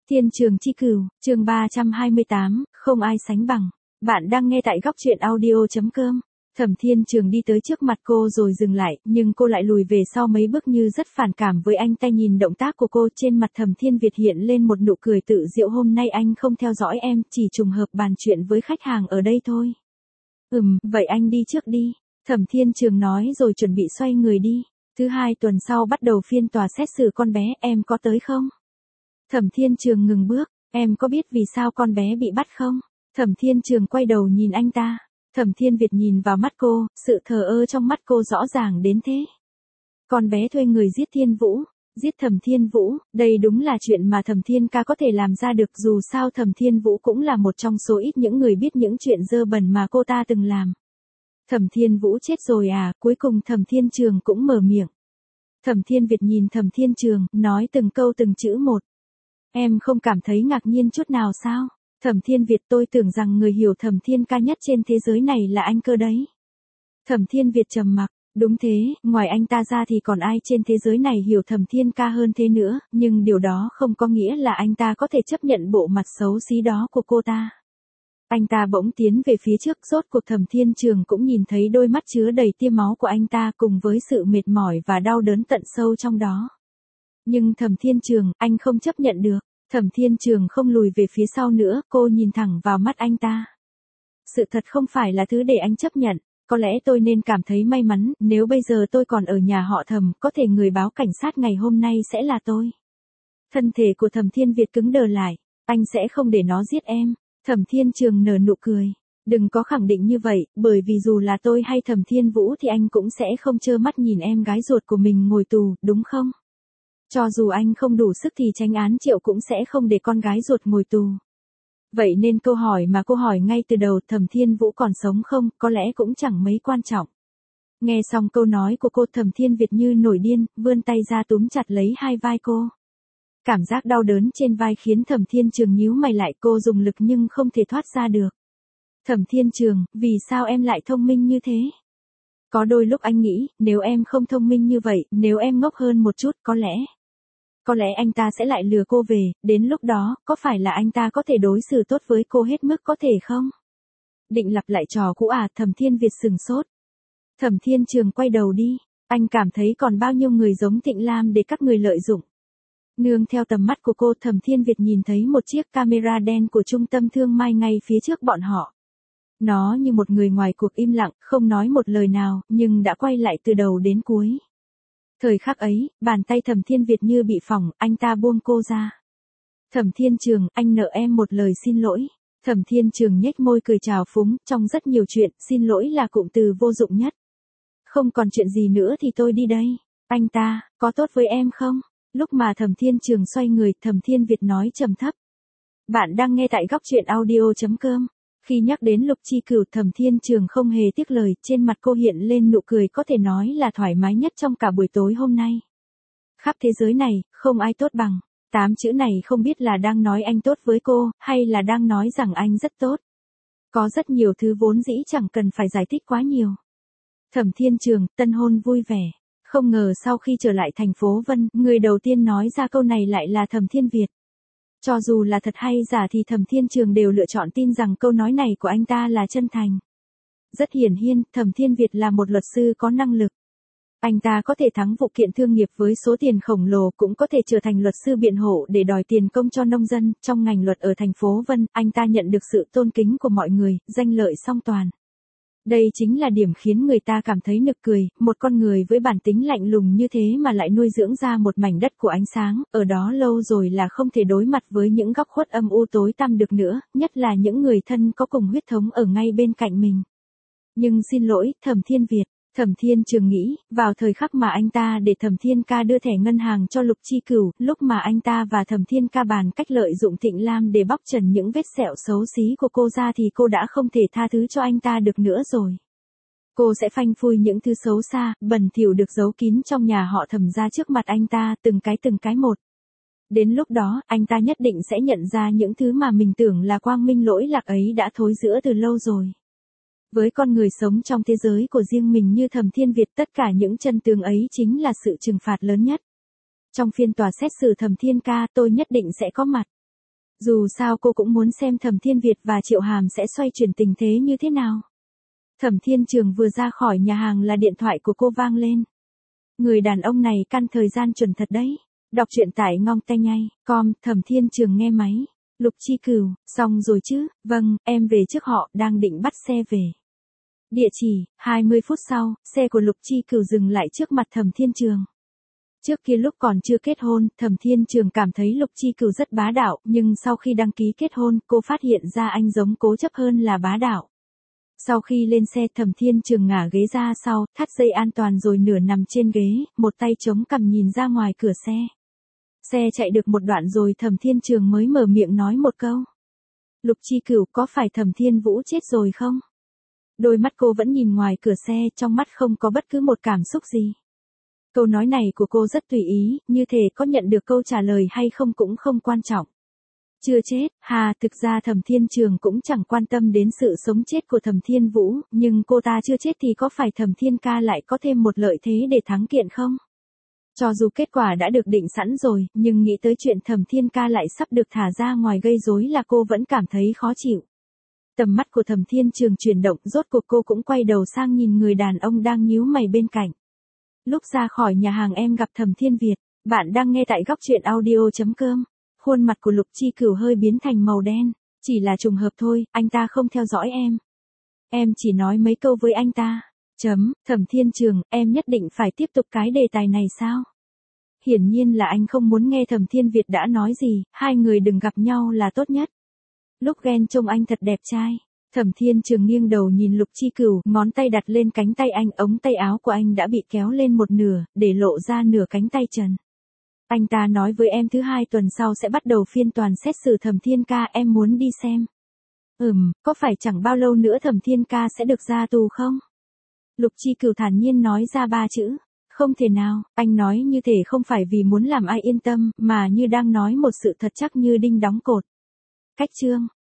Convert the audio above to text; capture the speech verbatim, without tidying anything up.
Thiên Trường Chi Cửu, chương ba trăm hai mươi tám, không ai sánh bằng. Bạn đang nghe tại góc truyện audio.com. Thẩm Thiên Trường đi tới trước mặt cô rồi dừng lại, nhưng cô lại lùi về sau mấy bước như rất phản cảm với anh ta. Nhìn động tác của cô, trên mặt Thẩm Thiên Việt hiện lên một nụ cười tự diệu. Hôm nay anh không theo dõi em, chỉ trùng hợp bàn chuyện với khách hàng ở đây thôi. Ừm, vậy anh đi trước đi. Thẩm Thiên Trường nói rồi chuẩn bị xoay người đi. Thứ hai tuần sau bắt đầu phiên tòa xét xử con bé, em có tới không? Thẩm Thiên Trường ngừng bước, em có biết vì sao con bé bị bắt không? Thẩm Thiên Trường quay đầu nhìn anh ta. Thẩm Thiên Việt nhìn vào mắt cô, sự thờ ơ trong mắt cô rõ ràng đến thế. Con bé thuê người giết Thiên Vũ, giết Thẩm Thiên Vũ, đây đúng là chuyện mà Thẩm Thiên ca có thể làm ra được. Dù sao Thẩm Thiên Vũ cũng là một trong số ít những người biết những chuyện dơ bẩn mà cô ta từng làm. Thẩm Thiên Vũ chết rồi à? Cuối cùng Thẩm Thiên Trường cũng mở miệng. Thẩm Thiên Việt nhìn Thẩm Thiên Trường, nói từng câu từng chữ một. Em không cảm thấy ngạc nhiên chút nào sao? Thẩm Thiên Việt, tôi tưởng rằng người hiểu Thẩm Thiên ca nhất trên thế giới này là anh cơ đấy. Thẩm Thiên Việt trầm mặc, đúng thế, ngoài anh ta ra thì còn ai trên thế giới này hiểu Thẩm Thiên ca hơn thế nữa, nhưng điều đó không có nghĩa là anh ta có thể chấp nhận bộ mặt xấu xí đó của cô ta. Anh ta bỗng tiến về phía trước, rốt cuộc Thẩm Thiên Trường cũng nhìn thấy đôi mắt chứa đầy tia máu của anh ta cùng với sự mệt mỏi và đau đớn tận sâu trong đó. Nhưng Thẩm Thiên Trường, anh không chấp nhận được. Thẩm Thiên Trường không lùi về phía sau nữa, cô nhìn thẳng vào mắt anh ta. Sự thật không phải là thứ để anh chấp nhận, có lẽ tôi nên cảm thấy may mắn, nếu bây giờ tôi còn ở nhà họ Thẩm, có thể người báo cảnh sát ngày hôm nay sẽ là tôi. Thân thể của Thẩm Thiên Việt cứng đờ lại, anh sẽ không để nó giết em. Thẩm Thiên Trường nở nụ cười. Đừng có khẳng định như vậy, bởi vì dù là tôi hay Thẩm Thiên Vũ thì anh cũng sẽ không trơ mắt nhìn em gái ruột của mình ngồi tù, đúng không? Cho dù anh không đủ sức thì Chánh án Triệu cũng sẽ không để con gái ruột ngồi tù. Vậy nên câu hỏi mà cô hỏi ngay từ đầu, Thẩm Thiên Vũ còn sống không, có lẽ cũng chẳng mấy quan trọng. Nghe xong câu nói của cô, Thẩm Thiên Việt như nổi điên, vươn tay ra túm chặt lấy hai vai cô. Cảm giác đau đớn trên vai khiến Thẩm Thiên Trường nhíu mày lại, cô dùng lực nhưng không thể thoát ra được. Thẩm Thiên Trường, vì sao em lại thông minh như thế? Có đôi lúc anh nghĩ, nếu em không thông minh như vậy, nếu em ngốc hơn một chút, có lẽ... Có lẽ anh ta sẽ lại lừa cô về, đến lúc đó, có phải là anh ta có thể đối xử tốt với cô hết mức có thể không? Định lặp lại trò cũ à? Thẩm Thiên Việt sừng sốt. Thẩm Thiên Trường quay đầu đi, anh cảm thấy còn bao nhiêu người giống Thịnh Lam để các người lợi dụng. Nương theo tầm mắt của cô, Thẩm Thiên Việt nhìn thấy một chiếc camera đen của trung tâm thương mại ngay phía trước bọn họ. Nó như một người ngoài cuộc im lặng, không nói một lời nào, nhưng đã quay lại từ đầu đến cuối. Thời khắc ấy, bàn tay Thẩm Thiên Việt như bị phỏng, anh ta buông cô ra. Thẩm Thiên Trường, anh nợ em một lời xin lỗi. Thẩm Thiên Trường nhếch môi cười trào phúng, trong rất nhiều chuyện, xin lỗi là cụm từ vô dụng nhất. Không còn chuyện gì nữa thì tôi đi đây. Anh ta, có tốt với em không? Lúc mà Thẩm Thiên Trường xoay người, Thẩm Thiên Việt nói trầm thấp. Bạn đang nghe tại góc truyện audio.com. Khi nhắc đến Lục Chi Cửu, Thẩm Thiên Trường không hề tiếc lời, trên mặt cô hiện lên nụ cười có thể nói là thoải mái nhất trong cả buổi tối hôm nay. Khắp thế giới này, không ai tốt bằng. Tám chữ này không biết là đang nói anh tốt với cô, hay là đang nói rằng anh rất tốt. Có rất nhiều thứ vốn dĩ chẳng cần phải giải thích quá nhiều. Thẩm Thiên Trường, tân hôn vui vẻ. Không ngờ sau khi trở lại thành phố Vân, người đầu tiên nói ra câu này lại là Thẩm Thiên Việt. Cho dù là thật hay giả thì Thẩm Thiên Trường đều lựa chọn tin rằng câu nói này của anh ta là chân thành. Rất hiển nhiên, Thẩm Thiên Việt là một luật sư có năng lực. Anh ta có thể thắng vụ kiện thương nghiệp với số tiền khổng lồ, cũng có thể trở thành luật sư biện hộ để đòi tiền công cho nông dân. Trong ngành luật ở thành phố Vân, anh ta nhận được sự tôn kính của mọi người, danh lợi song toàn. Đây chính là điểm khiến người ta cảm thấy nực cười, một con người với bản tính lạnh lùng như thế mà lại nuôi dưỡng ra một mảnh đất của ánh sáng, ở đó lâu rồi là không thể đối mặt với những góc khuất âm u tối tăm được nữa, nhất là những người thân có cùng huyết thống ở ngay bên cạnh mình. Nhưng xin lỗi, Thẩm Thiên Việt, Thẩm Thiên Trường nghĩ, vào thời khắc mà anh ta để Thẩm Thiên ca đưa thẻ ngân hàng cho Lục Chi Cửu, lúc mà anh ta và Thẩm Thiên ca bàn cách lợi dụng Thịnh Lam để bóc trần những vết sẹo xấu xí của cô ra thì cô đã không thể tha thứ cho anh ta được nữa rồi. Cô sẽ phanh phui những thứ xấu xa, bẩn thỉu được giấu kín trong nhà họ Thẩm ra trước mặt anh ta, từng cái từng cái một. Đến lúc đó, anh ta nhất định sẽ nhận ra những thứ mà mình tưởng là quang minh lỗi lạc ấy đã thối rữa từ lâu rồi. Với con người sống trong thế giới của riêng mình như Thẩm Thiên Việt, tất cả những chân tướng ấy chính là sự trừng phạt lớn nhất. Trong phiên tòa xét xử Thẩm Thiên ca, tôi nhất định sẽ có mặt. Dù sao cô cũng muốn xem Thẩm Thiên Việt và Triệu Hàm sẽ xoay chuyển tình thế như thế nào. Thẩm Thiên Trường vừa ra khỏi nhà hàng là điện thoại của cô vang lên. Người đàn ông này căn thời gian chuẩn thật đấy. Đọc truyện tại ngong tay nhây, com, Thẩm Thiên Trường nghe máy. Lục Chi Cửu, xong rồi chứ, vâng, em về trước họ, đang định bắt xe về. Địa chỉ, hai mươi phút sau, xe của Lục Chi Cửu dừng lại trước mặt Thẩm Thiên Trường. Trước kia lúc còn chưa kết hôn, Thẩm Thiên Trường cảm thấy Lục Chi Cửu rất bá đạo, nhưng sau khi đăng ký kết hôn, cô phát hiện ra anh giống cố chấp hơn là bá đạo. Sau khi lên xe, Thẩm Thiên Trường ngả ghế ra sau, thắt dây an toàn rồi nửa nằm trên ghế, một tay chống cằm nhìn ra ngoài cửa xe. Xe chạy được một đoạn rồi Thẩm Thiên Trường mới mở miệng nói một câu. Lục Chi Cửu, có phải Thẩm Thiên Vũ chết rồi không? Đôi mắt cô vẫn nhìn ngoài cửa xe, trong mắt không có bất cứ một cảm xúc gì. Câu nói này của cô rất tùy ý, như thể có nhận được câu trả lời hay không cũng không quan trọng. Chưa chết, hà, thực ra Thẩm Thiên Trường cũng chẳng quan tâm đến sự sống chết của Thẩm Thiên Vũ, nhưng cô ta chưa chết thì có phải Thẩm Thiên ca lại có thêm một lợi thế để thắng kiện không? Cho dù kết quả đã được định sẵn rồi, nhưng nghĩ tới chuyện Thẩm Thiên ca lại sắp được thả ra ngoài gây rối là cô vẫn cảm thấy khó chịu. Tầm mắt của Thẩm Thiên Trường chuyển động, rốt cuộc cô cũng quay đầu sang nhìn người đàn ông đang nhíu mày bên cạnh. Lúc ra khỏi nhà hàng em gặp Thẩm Thiên Việt, bạn đang nghe tại góc truyện audio chấm com. Khuôn mặt của Lục Chi Cửu hơi biến thành màu đen, chỉ là trùng hợp thôi, anh ta không theo dõi em. Em chỉ nói mấy câu với anh ta. Chấm, Thẩm Thiên Trường, em nhất định phải tiếp tục cái đề tài này sao? Hiển nhiên là anh không muốn nghe Thẩm Thiên Việt đã nói gì, hai người đừng gặp nhau là tốt nhất. Lúc ghen trông anh thật đẹp trai. Thẩm Thiên Trường nghiêng đầu nhìn Lục Chi Cửu, ngón tay đặt lên cánh tay anh, ống tay áo của anh đã bị kéo lên một nửa, để lộ ra nửa cánh tay trần. Anh ta nói với em thứ hai tuần sau sẽ bắt đầu phiên toàn xét xử Thẩm Thiên ca, em muốn đi xem. Ừm, có phải chẳng bao lâu nữa Thẩm Thiên ca sẽ được ra tù không? Lục Chi Cửu thản nhiên nói ra ba chữ. Không thể nào, anh nói như thể không phải vì muốn làm ai yên tâm, mà như đang nói một sự thật chắc như đinh đóng cột. Cách chương